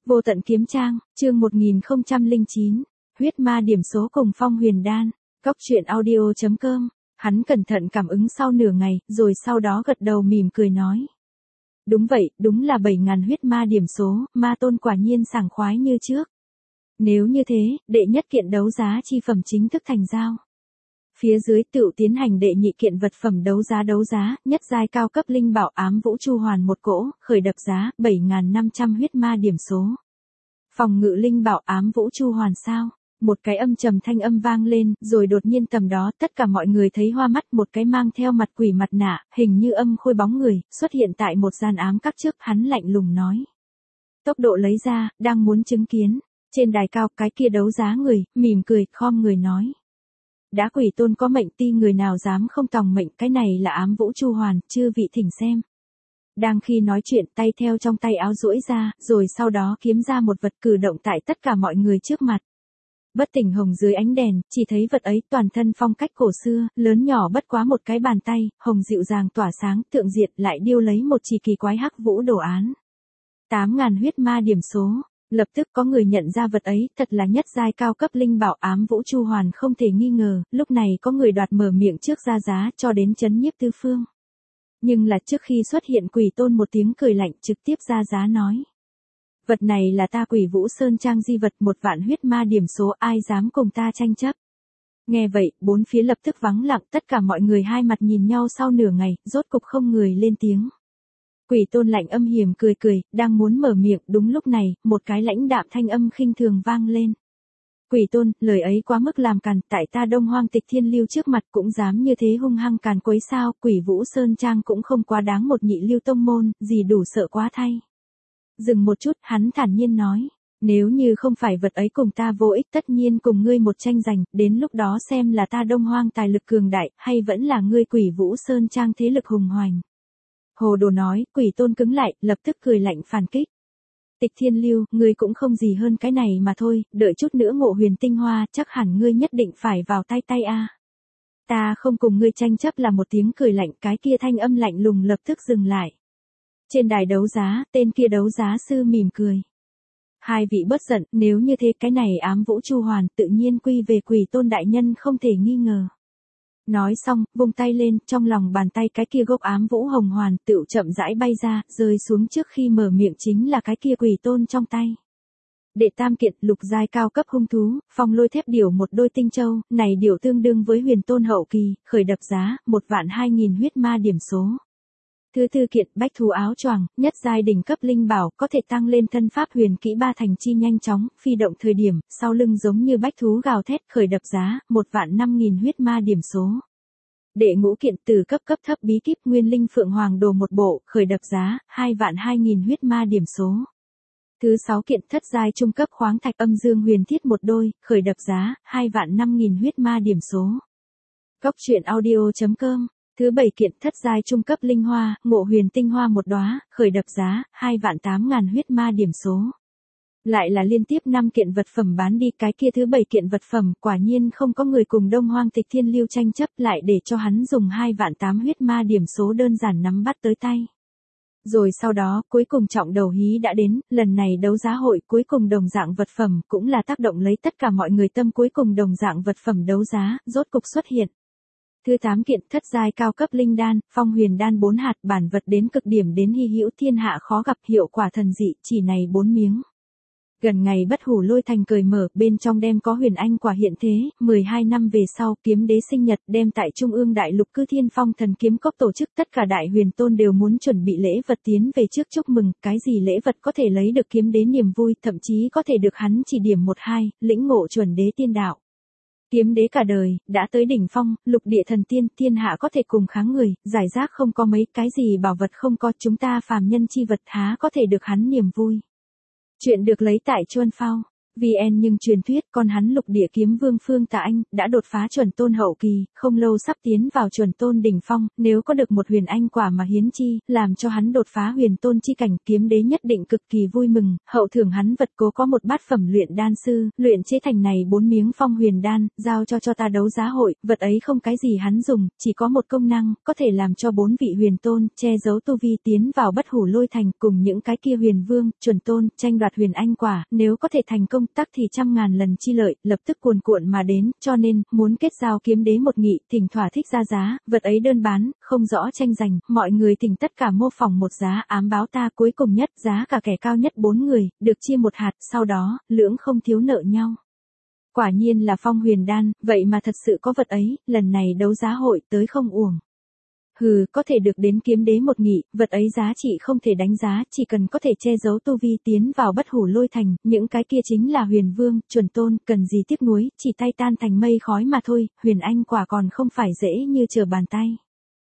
Vô tận kiếm trang, chương 1009, huyết ma điểm số cùng phong huyền đan, cóc truyện audio.com, hắn cẩn thận cảm ứng sau nửa ngày, rồi sau đó gật đầu mỉm cười nói. Đúng vậy, đúng là 7.000 huyết ma điểm số, ma tôn quả nhiên sảng khoái như trước. Nếu như thế, đệ nhất kiện đấu giá chi phẩm chính thức thành giao. Phía dưới tự tiến hành đệ nhị kiện vật phẩm đấu giá, nhất giai cao cấp linh bảo ám vũ chu hoàn một cỗ, khởi đập giá, 7.500 huyết ma điểm số. Phòng ngự linh bảo ám vũ chu hoàn sao? Một cái âm trầm thanh âm vang lên, rồi đột nhiên tầm đó tất cả mọi người thấy hoa mắt, một cái mang theo mặt quỷ mặt nạ, hình như âm khôi bóng người, xuất hiện tại một gian ám các trước, hắn lạnh lùng nói. Tốc độ lấy ra, đang muốn chứng kiến. Trên đài cao, cái kia đấu giá người, mỉm cười, khom người nói. Đã quỷ tôn có mệnh, ti người nào dám không tòng mệnh, cái này là ám vũ chu hoàn, chư vị thỉnh xem. Đang khi nói chuyện, tay theo trong tay áo duỗi ra, rồi sau đó kiếm ra một vật cử động tại tất cả mọi người trước mặt. Bất tỉnh hồng dưới ánh đèn, chỉ thấy vật ấy toàn thân phong cách cổ xưa, lớn nhỏ bất quá một cái bàn tay, hồng dịu dàng tỏa sáng, thượng diệt lại điêu lấy một chỉ kỳ quái hắc vũ đồ án. 8.000 huyết ma điểm số. Lập tức có người nhận ra vật ấy, thật là nhất giai cao cấp linh bảo ám vũ chu hoàn không thể nghi ngờ, lúc này có người đoạt mở miệng trước ra giá cho đến chấn nhiếp tứ phương. Nhưng là trước khi xuất hiện quỷ tôn một tiếng cười lạnh trực tiếp ra giá nói. Vật này là ta Quỷ Vũ Sơn Trang di vật, 1.000 huyết ma điểm số, ai dám cùng ta tranh chấp. Nghe vậy, bốn phía lập tức vắng lặng, tất cả mọi người hai mặt nhìn nhau sau nửa ngày, rốt cục không người lên tiếng. Quỷ tôn lạnh âm hiểm cười cười, đang muốn mở miệng, đúng lúc này, một cái lãnh đạm thanh âm khinh thường vang lên. Quỷ tôn, lời ấy quá mức làm càn, tại ta Đông Hoang Tịch Thiên Lưu trước mặt cũng dám như thế hung hăng càn quấy sao, Quỷ Vũ Sơn Trang cũng không quá đáng một nhị lưu tông môn, gì đủ sợ quá thay. Dừng một chút, hắn thản nhiên nói. Nếu như không phải vật ấy cùng ta vô ích, tất nhiên cùng ngươi một tranh giành, đến lúc đó xem là ta Đông Hoang tài lực cường đại, hay vẫn là ngươi Quỷ Vũ Sơn Trang thế lực hùng hoành. Hồ Đồ nói, quỷ tôn cứng lại, lập tức cười lạnh phản kích. Tịch Thiên Lưu, ngươi cũng không gì hơn cái này mà thôi, đợi chút nữa ngộ huyền tinh hoa, chắc hẳn ngươi nhất định phải vào tay a. Ta không cùng ngươi tranh chấp là một tiếng cười lạnh, cái kia thanh âm lạnh lùng lập tức dừng lại. Trên đài đấu giá, tên kia đấu giá sư mỉm cười. Hai vị bất giận, nếu như thế cái này ám vũ chu hoàn tự nhiên quy về quỷ tôn đại nhân không thể nghi ngờ. Nói xong, vung tay lên, trong lòng bàn tay cái kia gốc ám vũ hồng hoàn tựu chậm rãi bay ra, rơi xuống trước khi mở miệng chính là cái kia quỷ tôn trong tay. Đệ tam kiện, lục giai cao cấp hung thú, phong lôi thép điểu một đôi tinh châu, này điểu tương đương với huyền tôn hậu kỳ, khởi đập giá, 1.200 huyết ma điểm số. Thứ tư kiện, bách thú áo choàng, nhất giai đỉnh cấp linh bảo, có thể tăng lên thân pháp huyền kỹ ba thành chi nhanh chóng, phi động thời điểm, sau lưng giống như bách thú gào thét, khởi đập giá, 1.500 huyết ma điểm số. Đệ ngũ kiện, từ cấp thấp bí kíp nguyên linh phượng hoàng đồ một bộ, khởi đập giá, 2.200 huyết ma điểm số. Thứ sáu kiện, thất giai trung cấp khoáng thạch âm dương huyền thiết một đôi, khởi đập giá, 2.500 huyết ma điểm số. Cóc truyện audio.com. Thứ bảy kiện, thất giai trung cấp linh hoa, ngộ huyền tinh hoa một đóa, khởi đập giá, 2.800 huyết ma điểm số. Lại là liên tiếp 5 kiện vật phẩm bán đi, cái kia thứ bảy kiện vật phẩm, quả nhiên không có người cùng Đông Hoang Tịch Thiên Lưu tranh chấp, lại để cho hắn dùng 2.800 huyết ma điểm số đơn giản nắm bắt tới tay. Rồi sau đó, cuối cùng trọng đầu hí đã đến, lần này đấu giá hội cuối cùng đồng dạng vật phẩm, cũng là tác động lấy tất cả mọi người tâm, cuối cùng đồng dạng vật phẩm đấu giá, rốt cục xuất hiện. Thứ 8 kiện, thất giai cao cấp linh đan, phong huyền đan 4 hạt, bản vật đến cực điểm đến hy hữu thiên hạ khó gặp, hiệu quả thần dị, chỉ này 4 miếng. Gần ngày bất hủ lôi thành cởi mở, bên trong đem có huyền anh quả hiện thế, 12 năm về sau, kiếm đế sinh nhật, đem tại Trung ương đại lục cư thiên phong thần kiếm cốc tổ chức, tất cả đại huyền tôn đều muốn chuẩn bị lễ vật tiến về trước chúc mừng, cái gì lễ vật có thể lấy được kiếm đế niềm vui, thậm chí có thể được hắn chỉ điểm 1-2, lĩnh ngộ chuẩn đế tiên đạo. Kiếm đế cả đời, đã tới đỉnh phong, lục địa thần tiên, thiên hạ có thể cùng kháng người, giải rác không có mấy, cái gì bảo vật không có, chúng ta phàm nhân chi vật há có thể được hắn niềm vui. Chuyện được lấy tại Chuân Phao. VN nhưng truyền thuyết con hắn Lục Địa Kiếm Vương Phương Tà Anh đã đột phá chuẩn tôn hậu kỳ, không lâu sắp tiến vào chuẩn tôn đỉnh phong, nếu có được một huyền anh quả mà hiến chi, làm cho hắn đột phá huyền tôn chi cảnh, kiếm đế nhất định cực kỳ vui mừng, hậu thưởng hắn vật cố có một bát phẩm luyện đan sư, luyện chế thành này 4 miếng phong huyền đan, giao cho ta đấu giá hội, vật ấy không cái gì hắn dùng, chỉ có một công năng, có thể làm cho 4 vị huyền tôn che giấu tu vi tiến vào Bất Hủ Lôi Thành cùng những cái kia huyền vương, chuẩn tôn tranh đoạt huyền anh quả, nếu có thể thành công tắc thì trăm ngàn lần chi lợi, lập tức cuồn cuộn mà đến, cho nên, muốn kết giao kiếm đế một nghị, thỉnh thỏa thích ra giá, vật ấy đơn bán, không rõ tranh giành, mọi người thỉnh tất cả mô phỏng một giá ám báo ta cuối cùng nhất, giá cả kẻ cao nhất 4 người, được chia một hạt, sau đó, lưỡng không thiếu nợ nhau. Quả nhiên là phong huyền đan, vậy mà thật sự có vật ấy, lần này đấu giá hội tới không uổng. Hừ, có thể được đến kiếm đế một nghị, vật ấy giá trị không thể đánh giá, chỉ cần có thể che giấu tu vi tiến vào Bất Hủ Lôi Thành, những cái kia chính là huyền vương, chuẩn tôn, cần gì tiếc nuối, chỉ tay tan thành mây khói mà thôi, huyền anh quả còn không phải dễ như trở bàn tay.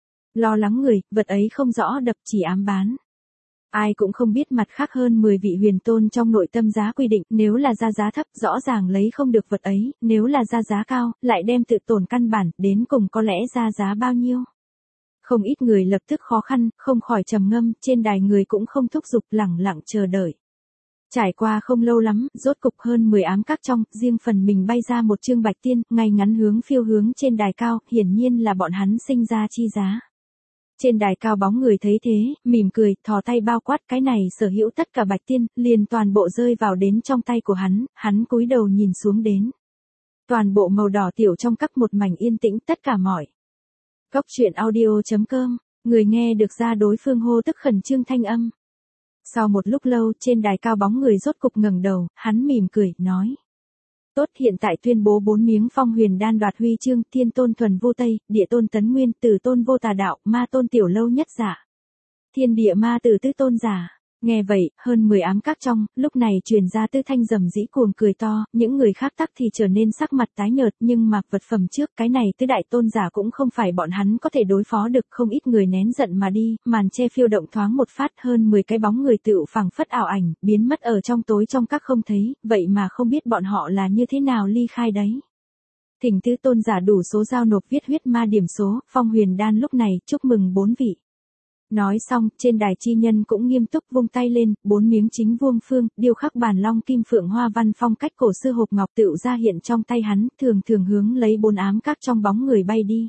Lo lắng người, vật ấy không rõ đập chỉ ám bán. Ai cũng không biết mặt khác hơn 10 vị huyền tôn trong nội tâm giá quy định, nếu là ra giá thấp rõ ràng lấy không được vật ấy, nếu là ra giá cao, lại đem tự tổn căn bản, đến cùng có lẽ ra giá bao nhiêu. Không ít người lập tức khó khăn, không khỏi trầm ngâm, trên đài người cũng không thúc giục, lẳng lặng chờ đợi. Trải qua không lâu lắm, rốt cục hơn 10 ám các trong, riêng phần mình bay ra một chương bạch tiên, ngay ngắn hướng phiêu hướng trên đài cao, hiển nhiên là bọn hắn sinh ra chi giá. Trên đài cao bóng người thấy thế, mỉm cười, thò tay bao quát cái này sở hữu tất cả bạch tiên, liền toàn bộ rơi vào đến trong tay của hắn cúi đầu nhìn xuống đến. Toàn bộ màu đỏ tiểu trong các một mảnh yên tĩnh tất cả mọi. Cốc truyện audio.com, người nghe được ra đối phương hô tức khẩn trương thanh âm. Sau một lúc lâu, trên đài cao bóng người rốt cục ngẩng đầu, hắn mỉm cười, nói. Tốt, hiện tại tuyên bố 4 miếng phong huyền đan đoạt huy chương, thiên tôn thuần vô tây, địa tôn tấn nguyên, tử tôn vô tà đạo, ma tôn tiểu lâu nhất giả. Thiên địa ma tử tứ tôn giả. Nghe vậy, hơn 10 ám các trong, lúc này truyền ra tư thanh rầm rĩ cuồng cười to, những người khác tắc thì trở nên sắc mặt tái nhợt, nhưng mà vật phẩm trước, cái này tứ đại tôn giả cũng không phải bọn hắn có thể đối phó được, không ít người nén giận mà đi, màn che phiêu động thoáng một phát, hơn 10 cái bóng người tựu phẳng phất ảo ảnh, biến mất ở trong tối trong các không thấy, vậy mà không biết bọn họ là như thế nào ly khai đấy. Thỉnh tứ tôn giả đủ số giao nộp viết huyết ma điểm số, phong huyền đan lúc này, chúc mừng 4 vị. Nói xong, trên đài chi nhân cũng nghiêm túc vung tay lên, 4 miếng chính vuông phương, điêu khắc bản long kim phượng hoa văn phong cách cổ xưa hộp ngọc tựu ra hiện trong tay hắn, thường hướng lấy 4 ám các trong bóng người bay đi.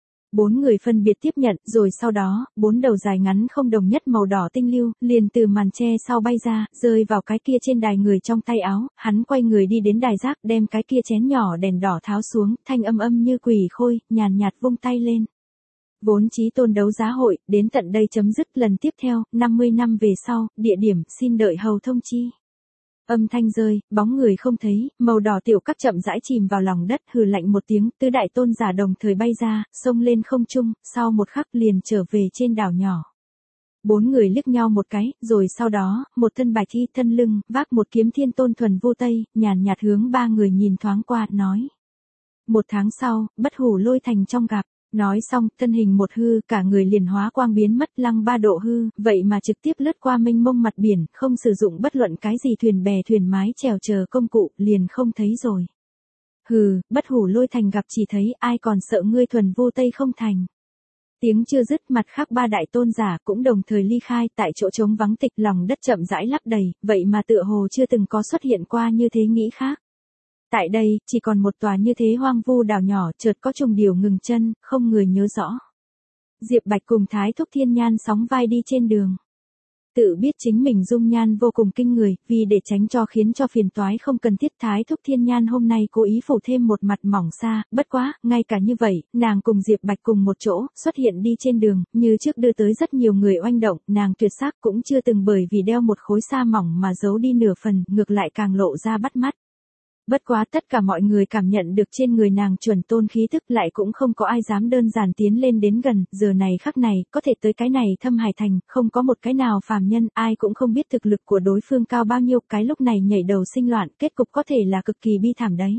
4 người phân biệt tiếp nhận, rồi sau đó, 4 đầu dài ngắn không đồng nhất màu đỏ tinh lưu, liền từ màn che sau bay ra, rơi vào cái kia trên đài người trong tay áo, hắn quay người đi đến đài giác, đem cái kia chén nhỏ đèn đỏ tháo xuống, thanh âm như quỷ khôi, nhàn nhạt vung tay lên. Vốn chí tôn đấu giá hội, đến tận đây chấm dứt, lần tiếp theo, 50 năm về sau, địa điểm, xin đợi hầu thông chi. Âm thanh rơi, bóng người không thấy, màu đỏ tiểu các chậm rãi chìm vào lòng đất, hừ lạnh một tiếng, tứ đại tôn giả đồng thời bay ra, xông lên không trung, sau một khắc liền trở về trên đảo nhỏ. 4 người liếc nhau một cái, rồi sau đó, một thân bạch thi thân lưng, vác một kiếm thiên tôn thuần vô tây, nhàn nhạt hướng 3 người nhìn thoáng qua, nói. 1 tháng sau, Bất Hủ Lôi Thành trong gặp. Nói xong, thân hình một hư, cả người liền hóa quang biến mất lăng 3 độ hư, vậy mà trực tiếp lướt qua mênh mông mặt biển, không sử dụng bất luận cái gì thuyền bè thuyền mái chèo chờ công cụ, liền không thấy rồi. Hừ, Bất Hủ Lôi Thành gặp chỉ thấy ai còn sợ ngươi thuần vô tây không thành. Tiếng chưa dứt, mặt khác 3 đại tôn giả cũng đồng thời ly khai, tại chỗ trống vắng tịch, lòng đất chậm rãi lấp đầy, vậy mà tựa hồ chưa từng có xuất hiện qua như thế nghĩ khác. Tại đây, chỉ còn một tòa như thế hoang vu đảo nhỏ, chợt có trùng điều ngừng chân, không người nhớ rõ. Diệp Bạch cùng Thái Thúc Thiên Nhan sóng vai đi trên đường. Tự biết chính mình dung nhan vô cùng kinh người, vì để tránh cho khiến cho phiền toái không cần thiết, Thái Thúc Thiên Nhan hôm nay cố ý phủ thêm một mặt mỏng xa, bất quá, ngay cả như vậy, nàng cùng Diệp Bạch cùng một chỗ, xuất hiện đi trên đường, như trước đưa tới rất nhiều người oanh động, nàng tuyệt sắc cũng chưa từng bởi vì đeo một khối sa mỏng mà giấu đi nửa phần, ngược lại càng lộ ra bắt mắt. Bất quá tất cả mọi người cảm nhận được trên người nàng chuẩn tôn khí thức, lại cũng không có ai dám đơn giản tiến lên đến gần, giờ này khắc này, có thể tới cái này Thâm Hải Thành, không có một cái nào phàm nhân, ai cũng không biết thực lực của đối phương cao bao nhiêu, cái lúc này nhảy đầu sinh loạn, kết cục có thể là cực kỳ bi thảm đấy.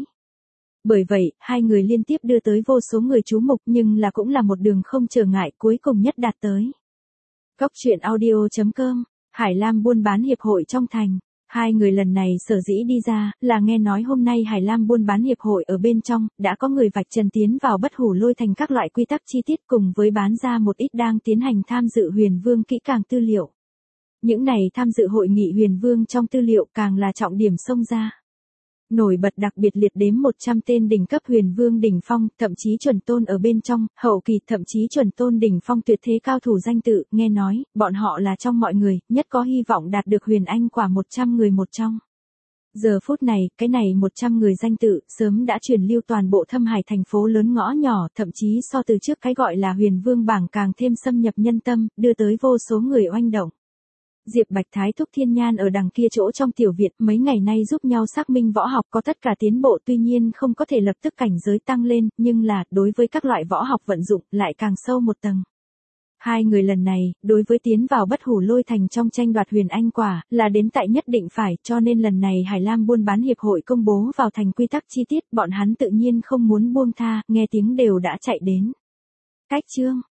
Bởi vậy, hai người liên tiếp đưa tới vô số người chú mục, nhưng là cũng là một đường không trở ngại, cuối cùng nhất đạt tới. Cốc truyện audio.com, Hải Lam buôn bán hiệp hội trong thành. Hai người lần này sở dĩ đi ra, là nghe nói hôm nay Hải Lam buôn bán hiệp hội ở bên trong, đã có người vạch trần tiến vào Bất Hủ Lôi Thành các loại quy tắc chi tiết cùng với bán ra một ít đang tiến hành tham dự Huyền Vương kỹ càng tư liệu. Những này tham dự hội nghị Huyền Vương trong tư liệu càng là trọng điểm xông ra. Nổi bật đặc biệt liệt đếm 100 tên đỉnh cấp Huyền Vương đỉnh phong, thậm chí chuẩn tôn ở bên trong, hậu kỳ thậm chí chuẩn tôn đỉnh phong tuyệt thế cao thủ danh tự, nghe nói, bọn họ là trong mọi người, nhất có hy vọng đạt được Huyền Anh quả 100 người một trong. Giờ phút này, cái này 100 người danh tự, sớm đã truyền lưu toàn bộ Thâm Hải thành phố lớn ngõ nhỏ, thậm chí so từ trước cái gọi là Huyền Vương bảng càng thêm xâm nhập nhân tâm, đưa tới vô số người oanh động. Diệp Bạch Thái thúc Thiên Nhan ở đằng kia chỗ trong tiểu viện mấy ngày nay giúp nhau xác minh võ học có tất cả tiến bộ, tuy nhiên không có thể lập tức cảnh giới tăng lên, nhưng là, đối với các loại võ học vận dụng, lại càng sâu một tầng. Hai người lần này, đối với tiến vào Bất Hủ Lôi Thành trong tranh đoạt Huyền Anh quả, là đến tại nhất định phải, cho nên lần này Hải Lam buôn bán hiệp hội công bố vào thành quy tắc chi tiết, bọn hắn tự nhiên không muốn buông tha, nghe tiếng đều đã chạy đến. Cách chương